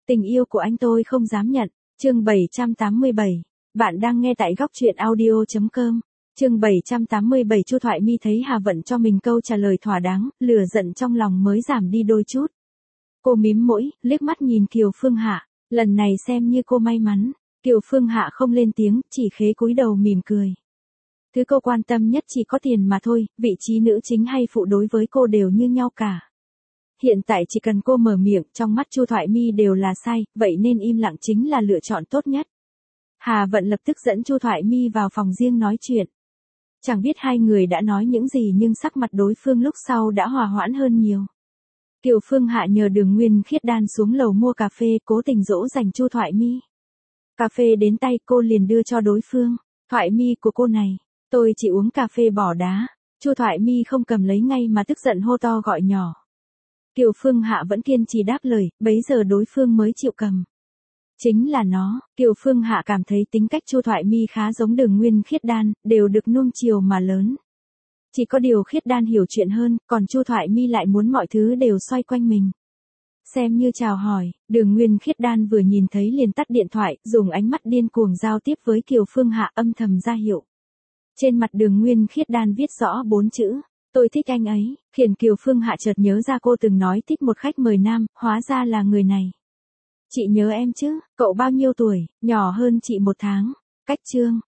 Tình yêu của anh tôi không dám nhận. Chương 787. Bạn đang nghe tại góc truyện audio.com. Chương 787. Chu Thoại Mi thấy Hà Vận cho mình câu trả lời thỏa đáng, lửa giận trong lòng mới giảm đi đôi chút. Cô mím mũi, liếc mắt nhìn Kiều Phương Hạ, lần này xem như cô may mắn. Kiều Phương Hạ không lên tiếng, chỉ khế cúi đầu mỉm cười. Thứ cô quan tâm nhất chỉ có tiền mà thôi, vị trí nữ chính hay phụ đối với cô đều như nhau cả. Hiện tại chỉ cần cô mở miệng, trong mắt Chu Thoại Mi đều là sai, vậy nên im lặng chính là lựa chọn tốt nhất. Hà Vận lập tức dẫn Chu Thoại Mi vào phòng riêng nói chuyện. Chẳng biết hai người đã nói những gì nhưng sắc mặt đối phương lúc sau đã hòa hoãn hơn nhiều. Kiều Phương Hạ nhờ Đường Nguyên Khiết Đan xuống lầu mua cà phê, cố tình dỗ dành Chu Thoại Mi. Cà phê đến tay cô liền đưa cho đối phương. Thoại Mi của cô này, tôi chỉ uống cà phê bỏ đá. Chu Thoại Mi không cầm lấy ngay mà tức giận hô to gọi nhỏ. Kiều Phương Hạ vẫn kiên trì đáp lời, bấy giờ đối phương mới chịu cầm. Chính là nó, Kiều Phương Hạ cảm thấy tính cách Chu Thoại Mi khá giống Đường Nguyên Khiết Đan, đều được nuông chiều mà lớn. Chỉ có điều Khiết Đan hiểu chuyện hơn, còn Chu Thoại Mi lại muốn mọi thứ đều xoay quanh mình. Xem như chào hỏi, Đường Nguyên Khiết Đan vừa nhìn thấy liền tắt điện thoại, dùng ánh mắt điên cuồng giao tiếp với Kiều Phương Hạ, âm thầm ra hiệu. Trên mặt Đường Nguyên Khiết Đan viết rõ 4 chữ. Tôi thích anh ấy, khiến Kiều Phương Hạ chợt nhớ ra cô từng nói thích một khách mời nam, hóa ra là người này. Chị nhớ em chứ, cậu bao nhiêu tuổi, nhỏ hơn chị 1 tháng. Cách chương,